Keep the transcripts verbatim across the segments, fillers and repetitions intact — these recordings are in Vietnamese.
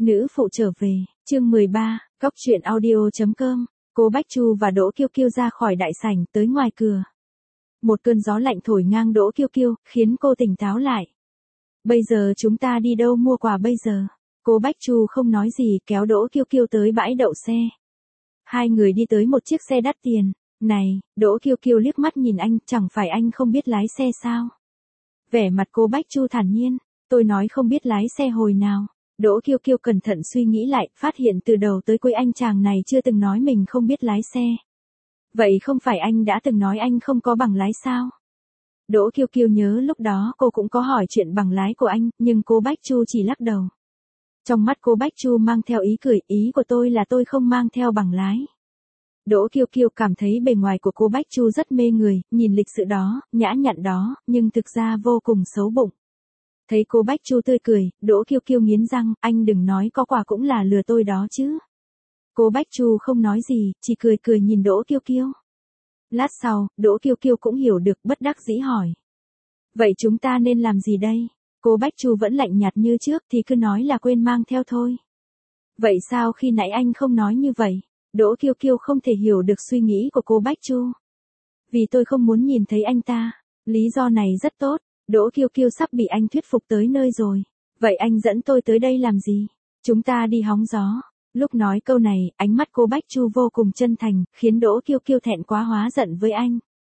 Nữ phụ trở về, chương mười ba, Cóc truyện audio chấm com. Cô Bách Chu và Đỗ Kiêu Kiêu ra khỏi đại sảnh tới ngoài cửa. Một cơn gió lạnh thổi ngang Đỗ Kiêu Kiêu, khiến cô tỉnh táo lại. Bây giờ chúng ta đi đâu mua quà bây giờ? Cô Bách Chu không nói gì, kéo Đỗ Kiêu Kiêu tới bãi đậu xe. Hai người đi tới một chiếc xe đắt tiền. Này, Đỗ Kiêu Kiêu liếc mắt nhìn anh, chẳng phải anh không biết lái xe sao? Vẻ mặt cô Bách Chu thản nhiên, tôi nói không biết lái xe hồi nào. Đỗ Kiêu Kiêu cẩn thận suy nghĩ lại, phát hiện từ đầu tới cuối anh chàng này chưa từng nói mình không biết lái xe. Vậy không phải anh đã từng nói anh không có bằng lái sao? Đỗ Kiêu Kiêu nhớ lúc đó cô cũng có hỏi chuyện bằng lái của anh, nhưng cô Bách Chu chỉ lắc đầu. Trong mắt cô Bách Chu mang theo ý cười, ý của tôi là tôi không mang theo bằng lái. Đỗ Kiêu Kiêu cảm thấy bề ngoài của cô Bách Chu rất mê người, nhìn lịch sự đó, nhã nhặn đó, nhưng thực ra vô cùng xấu bụng. Thấy cô Bách Chu tươi cười, Đỗ Kiêu Kiêu nghiến răng, anh đừng nói có quà cũng là lừa tôi đó chứ. Cô Bách Chu không nói gì, chỉ cười cười nhìn Đỗ Kiêu Kiêu. Lát sau, Đỗ Kiêu Kiêu cũng hiểu được, bất đắc dĩ hỏi. Vậy chúng ta nên làm gì đây? Cô Bách Chu vẫn lạnh nhạt như trước thì cứ nói là quên mang theo thôi. Vậy sao khi nãy anh không nói như vậy? Đỗ Kiêu Kiêu không thể hiểu được suy nghĩ của cô Bách Chu. Vì tôi không muốn nhìn thấy anh ta. Lý do này rất tốt. Đỗ Kiêu Kiêu sắp bị anh thuyết phục tới nơi rồi. Vậy anh dẫn tôi tới đây làm gì? Chúng ta đi hóng gió. Lúc nói câu này, ánh mắt cô Bách Chu vô cùng chân thành, khiến Đỗ Kiêu Kiêu thẹn quá hóa giận với anh.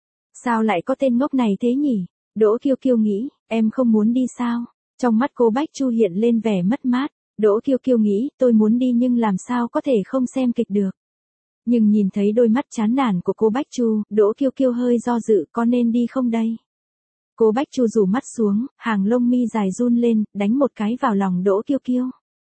Sao lại có tên ngốc này thế nhỉ? Đỗ Kiêu Kiêu nghĩ, em không muốn đi sao? Trong mắt cô Bách Chu hiện lên vẻ mất mát. Đỗ Kiêu Kiêu nghĩ, tôi muốn đi nhưng làm sao có thể không xem kịch được. Nhưng nhìn thấy đôi mắt chán nản của cô Bách Chu, Đỗ Kiêu Kiêu hơi do dự, có nên đi không đây? Cô Bách Chu rủ mắt xuống, hàng lông mi dài run lên, đánh một cái vào lòng Đỗ Kiêu Kiêu.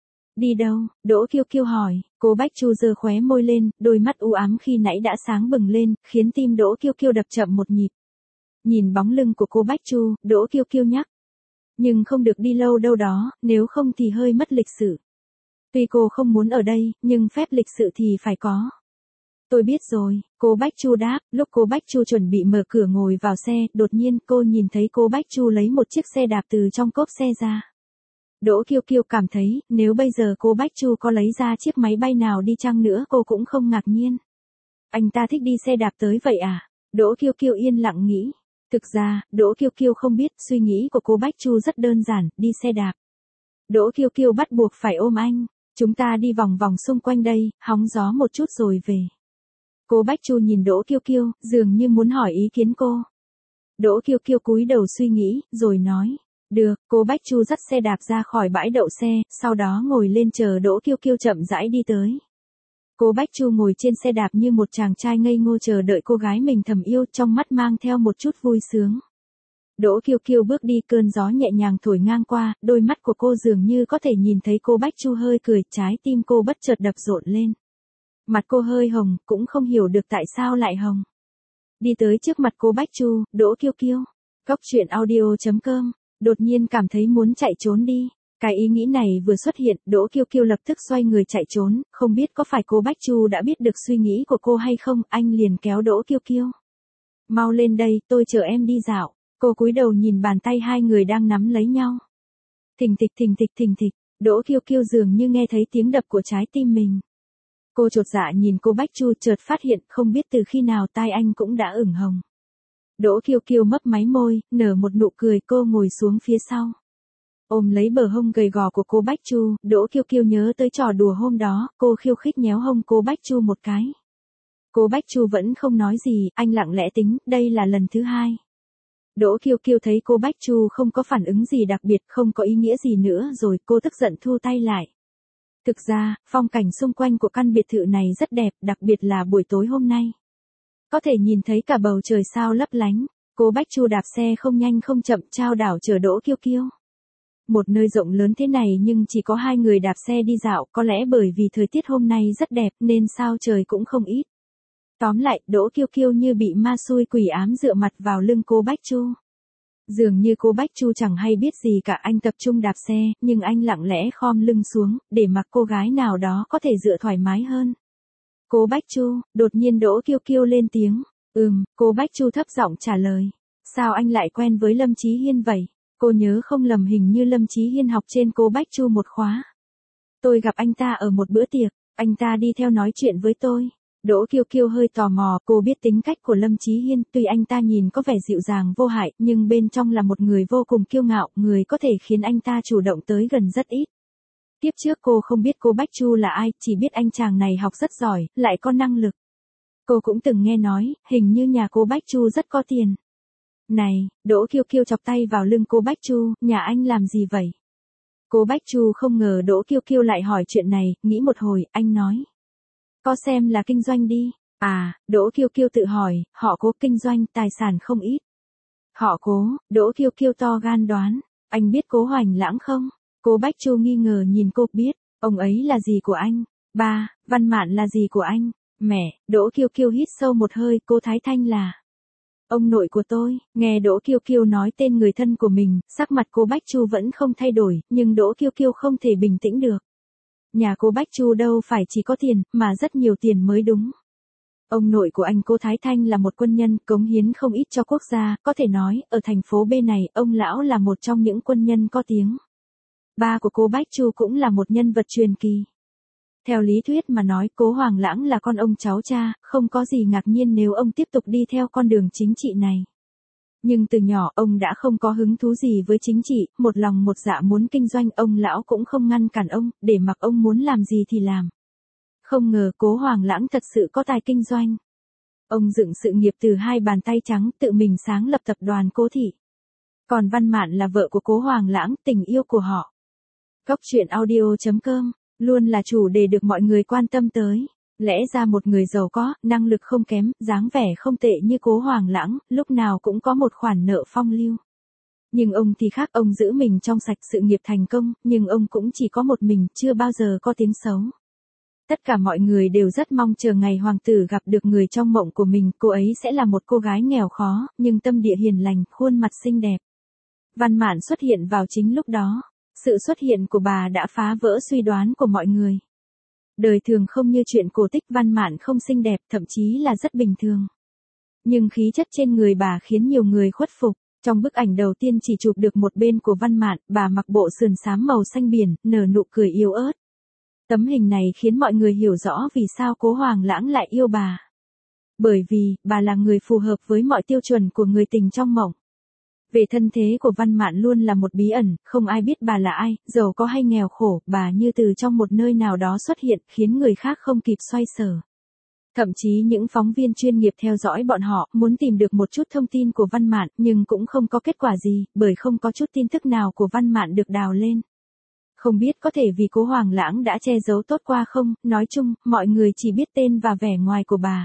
Đi đâu? Đỗ Kiêu Kiêu hỏi. Cô Bách Chu giơ khóe môi lên, đôi mắt u ám khi nãy đã sáng bừng lên, khiến tim Đỗ Kiêu Kiêu đập chậm một nhịp. Nhìn bóng lưng của cô Bách Chu, Đỗ Kiêu Kiêu nhắc. Nhưng không được đi lâu đâu đó, nếu không thì hơi mất lịch sự. Tuy cô không muốn ở đây, nhưng phép lịch sự thì phải có. Tôi biết rồi, cô Bách Chu đáp. Lúc cô Bách Chu chuẩn bị mở cửa ngồi vào xe, đột nhiên cô nhìn thấy cô Bách Chu lấy một chiếc xe đạp từ trong cốp xe ra. Đỗ Kiêu Kiêu cảm thấy, nếu bây giờ cô Bách Chu có lấy ra chiếc máy bay nào đi chăng nữa cô cũng không ngạc nhiên. Anh ta thích đi xe đạp tới vậy à? Đỗ Kiêu Kiêu yên lặng nghĩ. Thực ra, Đỗ Kiêu Kiêu không biết, suy nghĩ của cô Bách Chu rất đơn giản, đi xe đạp. Đỗ Kiêu Kiêu bắt buộc phải ôm anh. Chúng ta đi vòng vòng xung quanh đây, hóng gió một chút rồi về. Cô Bách Chu nhìn Đỗ Kiêu Kiêu, dường như muốn hỏi ý kiến cô. Đỗ Kiêu Kiêu cúi đầu suy nghĩ, rồi nói. Được, cô Bách Chu dắt xe đạp ra khỏi bãi đậu xe, sau đó ngồi lên chờ Đỗ Kiêu Kiêu chậm rãi đi tới. Cô Bách Chu ngồi trên xe đạp như một chàng trai ngây ngô chờ đợi cô gái mình thầm yêu, trong mắt mang theo một chút vui sướng. Đỗ Kiêu Kiêu bước đi, cơn gió nhẹ nhàng thổi ngang qua, đôi mắt của cô dường như có thể nhìn thấy cô Bách Chu hơi cười, trái tim cô bất chợt đập rộn lên. Mặt cô hơi hồng, cũng không hiểu được tại sao lại hồng. Đi tới trước mặt cô Bách Chu, Đỗ Kiêu Kiêu. Cóc truyện audio chấm com. Đột nhiên cảm thấy muốn chạy trốn đi. Cái ý nghĩ này vừa xuất hiện, Đỗ Kiêu Kiêu lập tức xoay người chạy trốn, không biết có phải cô Bách Chu đã biết được suy nghĩ của cô hay không, anh liền kéo Đỗ Kiêu Kiêu. Mau lên đây, tôi chờ em đi dạo. Cô cúi đầu nhìn bàn tay hai người đang nắm lấy nhau. Thình thịch thình thịch thình thịch, Đỗ Kiêu Kiêu dường như nghe thấy tiếng đập của trái tim mình. Cô chột dạ nhìn cô Bách Chu, chợt phát hiện không biết từ khi nào tai anh cũng đã ửng hồng. Đỗ Kiêu Kiêu mấp máy môi, nở một nụ cười, cô ngồi xuống phía sau. Ôm lấy bờ hông gầy gò của cô Bách Chu, Đỗ Kiêu Kiêu nhớ tới trò đùa hôm đó, cô khiêu khích nhéo hông cô Bách Chu một cái. Cô Bách Chu vẫn không nói gì, anh lặng lẽ tính, đây là lần thứ hai. Đỗ Kiêu Kiêu thấy cô Bách Chu không có phản ứng gì đặc biệt, không có ý nghĩa gì nữa rồi, cô tức giận thu tay lại. Thực ra, phong cảnh xung quanh của căn biệt thự này rất đẹp, đặc biệt là buổi tối hôm nay. Có thể nhìn thấy cả bầu trời sao lấp lánh. Cô Bách Chu đạp xe không nhanh không chậm trao đảo chờ Đỗ Kiêu Kiêu. Một nơi rộng lớn thế này nhưng chỉ có hai người đạp xe đi dạo, có lẽ bởi vì thời tiết hôm nay rất đẹp nên sao trời cũng không ít. Tóm lại, Đỗ Kiêu Kiêu như bị ma xui quỷ ám dựa mặt vào lưng cô Bách Chu. Dường như cô Bách Chu chẳng hay biết gì cả, anh tập trung đạp xe, nhưng anh lặng lẽ khom lưng xuống, để mặc cô gái nào đó có thể dựa thoải mái hơn. Cô Bách Chu, đột nhiên Đỗ Kiêu Kiêu lên tiếng. Ừm, cô Bách Chu thấp giọng trả lời. Sao anh lại quen với Lâm Chí Hiên vậy? Cô nhớ không lầm hình như Lâm Chí Hiên học trên cô Bách Chu một khóa. Tôi gặp anh ta ở một bữa tiệc, anh ta đi theo nói chuyện với tôi. Đỗ Kiêu Kiêu hơi tò mò, cô biết tính cách của Lâm Chí Hiên, tuy anh ta nhìn có vẻ dịu dàng vô hại, nhưng bên trong là một người vô cùng kiêu ngạo, người có thể khiến anh ta chủ động tới gần rất ít. Tiếp trước cô không biết cô Bách Chu là ai, chỉ biết anh chàng này học rất giỏi, lại có năng lực. Cô cũng từng nghe nói, hình như nhà cô Bách Chu rất có tiền. Này, Đỗ Kiêu Kiêu chọc tay vào lưng cô Bách Chu, nhà anh làm gì vậy? Cô Bách Chu không ngờ Đỗ Kiêu Kiêu lại hỏi chuyện này, nghĩ một hồi, anh nói. Có xem là kinh doanh đi. À, Đỗ Kiêu Kiêu tự hỏi, họ Cố kinh doanh, tài sản không ít. Họ Cố, Đỗ Kiêu Kiêu to gan đoán, anh biết Cố Hoành Lãng không? Cô Bách Chu nghi ngờ nhìn cô, biết, ông ấy là gì của anh? Ba, Văn Mạn là gì của anh? Mẹ, Đỗ Kiêu Kiêu hít sâu một hơi, cô Thái Thanh là ông nội của tôi. Nghe Đỗ Kiêu Kiêu nói tên người thân của mình, sắc mặt cô Bách Chu vẫn không thay đổi, nhưng Đỗ Kiêu Kiêu không thể bình tĩnh được. Nhà cô Bách Chu đâu phải chỉ có tiền, mà rất nhiều tiền mới đúng. Ông nội của anh cô Thái Thanh là một quân nhân, cống hiến không ít cho quốc gia, có thể nói, ở thành phố B này, ông lão là một trong những quân nhân có tiếng. Ba của cô Bách Chu cũng là một nhân vật truyền kỳ. Theo lý thuyết mà nói, Cố Hoành Lãng là con ông cháu cha, không có gì ngạc nhiên nếu ông tiếp tục đi theo con đường chính trị này. Nhưng từ nhỏ ông đã không có hứng thú gì với chính trị, một lòng một dạ muốn kinh doanh, ông lão cũng không ngăn cản ông, để mặc ông muốn làm gì thì làm. Không ngờ Cố Hoành Lãng thật sự có tài kinh doanh. Ông dựng sự nghiệp từ hai bàn tay trắng, tự mình sáng lập tập đoàn Cố Thị. Còn Văn Mạn là vợ của Cố Hoành Lãng, tình yêu của họ. Cốc truyện audio chấm com luôn là chủ đề được mọi người quan tâm tới. Lẽ ra một người giàu có, năng lực không kém, dáng vẻ không tệ như Cố Hoành Lãng, lúc nào cũng có một khoản nợ phong lưu. Nhưng ông thì khác, ông giữ mình trong sạch, sự nghiệp thành công, nhưng ông cũng chỉ có một mình, chưa bao giờ có tiếng xấu. Tất cả mọi người đều rất mong chờ ngày hoàng tử gặp được người trong mộng của mình, cô ấy sẽ là một cô gái nghèo khó, nhưng tâm địa hiền lành, khuôn mặt xinh đẹp. Văn Mạn xuất hiện vào chính lúc đó. Sự xuất hiện của bà đã phá vỡ suy đoán của mọi người. Đời thường không như chuyện cổ tích, Văn Mạn không xinh đẹp, thậm chí là rất bình thường. Nhưng khí chất trên người bà khiến nhiều người khuất phục. Trong bức ảnh đầu tiên chỉ chụp được một bên của Văn Mạn, bà mặc bộ sườn xám màu xanh biển, nở nụ cười yếu ớt. Tấm hình này khiến mọi người hiểu rõ vì sao Cố Hoành Lãng lại yêu bà. Bởi vì, bà là người phù hợp với mọi tiêu chuẩn của người tình trong mộng. Về thân thế của Văn Mạn luôn là một bí ẩn, không ai biết bà là ai, giàu có hay nghèo khổ, bà như từ trong một nơi nào đó xuất hiện, khiến người khác không kịp xoay sở. Thậm chí những phóng viên chuyên nghiệp theo dõi bọn họ, muốn tìm được một chút thông tin của Văn Mạn, nhưng cũng không có kết quả gì, bởi không có chút tin tức nào của Văn Mạn được đào lên. Không biết có thể vì Cố Hoành Lãng đã che giấu tốt qua không, nói chung, mọi người chỉ biết tên và vẻ ngoài của bà.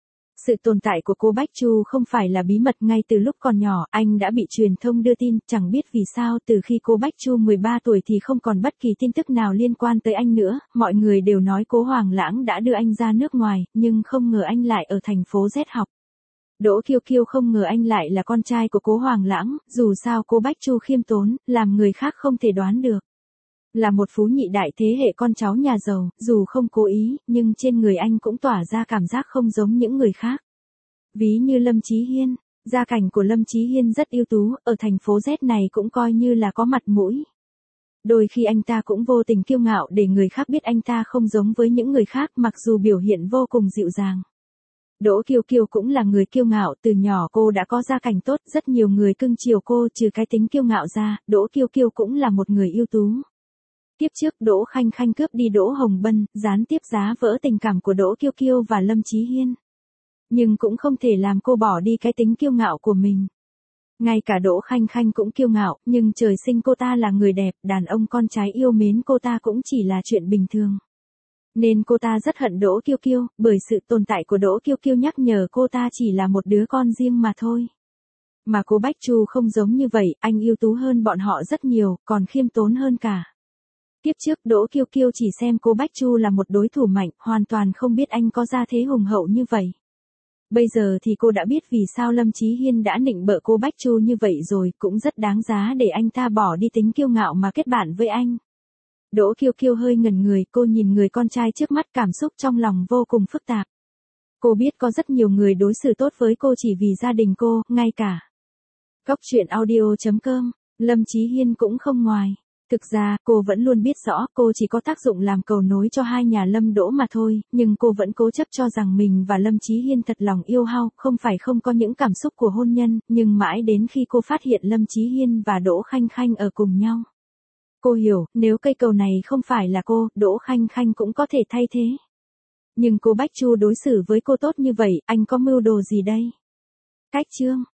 Sự tồn tại của cô Bách Chu không phải là bí mật, ngay từ lúc còn nhỏ, anh đã bị truyền thông đưa tin, chẳng biết vì sao từ khi cô Bách Chu mười ba tuổi thì không còn bất kỳ tin tức nào liên quan tới anh nữa, mọi người đều nói Cố Hoành Lãng đã đưa anh ra nước ngoài, nhưng không ngờ anh lại ở thành phố Z học. Đỗ Kiêu Kiêu không ngờ anh lại là con trai của Cố Hoành Lãng, dù sao cô Bách Chu khiêm tốn, làm người khác không thể đoán được. Là một phú nhị đại thế hệ con cháu nhà giàu, dù không cố ý, nhưng trên người anh cũng tỏa ra cảm giác không giống những người khác. Ví như Lâm Chí Hiên, gia cảnh của Lâm Chí Hiên rất ưu tú, ở thành phố Z này cũng coi như là có mặt mũi. Đôi khi anh ta cũng vô tình kiêu ngạo để người khác biết anh ta không giống với những người khác, mặc dù biểu hiện vô cùng dịu dàng. Đỗ Kiêu Kiêu cũng là người kiêu ngạo, từ nhỏ cô đã có gia cảnh tốt, rất nhiều người cưng chiều cô, trừ cái tính kiêu ngạo ra, Đỗ Kiêu Kiêu cũng là một người ưu tú. Tiếp trước Đỗ Khanh Khanh cướp đi Đỗ Hồng Bân, gián tiếp phá vỡ tình cảm của Đỗ Kiêu Kiêu và Lâm Chí Hiên. Nhưng cũng không thể làm cô bỏ đi cái tính kiêu ngạo của mình. Ngay cả Đỗ Khanh Khanh cũng kiêu ngạo, nhưng trời sinh cô ta là người đẹp, đàn ông con trai yêu mến cô ta cũng chỉ là chuyện bình thường. Nên cô ta rất hận Đỗ Kiêu Kiêu, bởi sự tồn tại của Đỗ Kiêu Kiêu nhắc nhở cô ta chỉ là một đứa con riêng mà thôi. Mà cô Bách Chu không giống như vậy, anh ưu tú hơn bọn họ rất nhiều, còn khiêm tốn hơn cả. Tiếp trước Đỗ Kiêu Kiêu chỉ xem cô Bách Chu là một đối thủ mạnh, hoàn toàn không biết anh có gia thế hùng hậu như vậy. Bây giờ thì cô đã biết vì sao Lâm Chí Hiên đã nịnh bợ cô Bách Chu như vậy rồi, cũng rất đáng giá để anh ta bỏ đi tính kiêu ngạo mà kết bạn với anh. Đỗ Kiêu Kiêu hơi ngẩn người, cô nhìn người con trai trước mắt, cảm xúc trong lòng vô cùng phức tạp. Cô biết có rất nhiều người đối xử tốt với cô chỉ vì gia đình cô, ngay cả Cốc truyện audio chấm com, Lâm Chí Hiên cũng không ngoài. Thực ra, cô vẫn luôn biết rõ cô chỉ có tác dụng làm cầu nối cho hai nhà Lâm Đỗ mà thôi, nhưng cô vẫn cố chấp cho rằng mình và Lâm Chí Hiên thật lòng yêu hao, không phải không có những cảm xúc của hôn nhân, nhưng mãi đến khi cô phát hiện Lâm Chí Hiên và Đỗ Khanh Khanh ở cùng nhau. Cô hiểu, nếu cây cầu này không phải là cô, Đỗ Khanh Khanh cũng có thể thay thế. Nhưng cô Bách Chu đối xử với cô tốt như vậy, anh có mưu đồ gì đây? Cách chương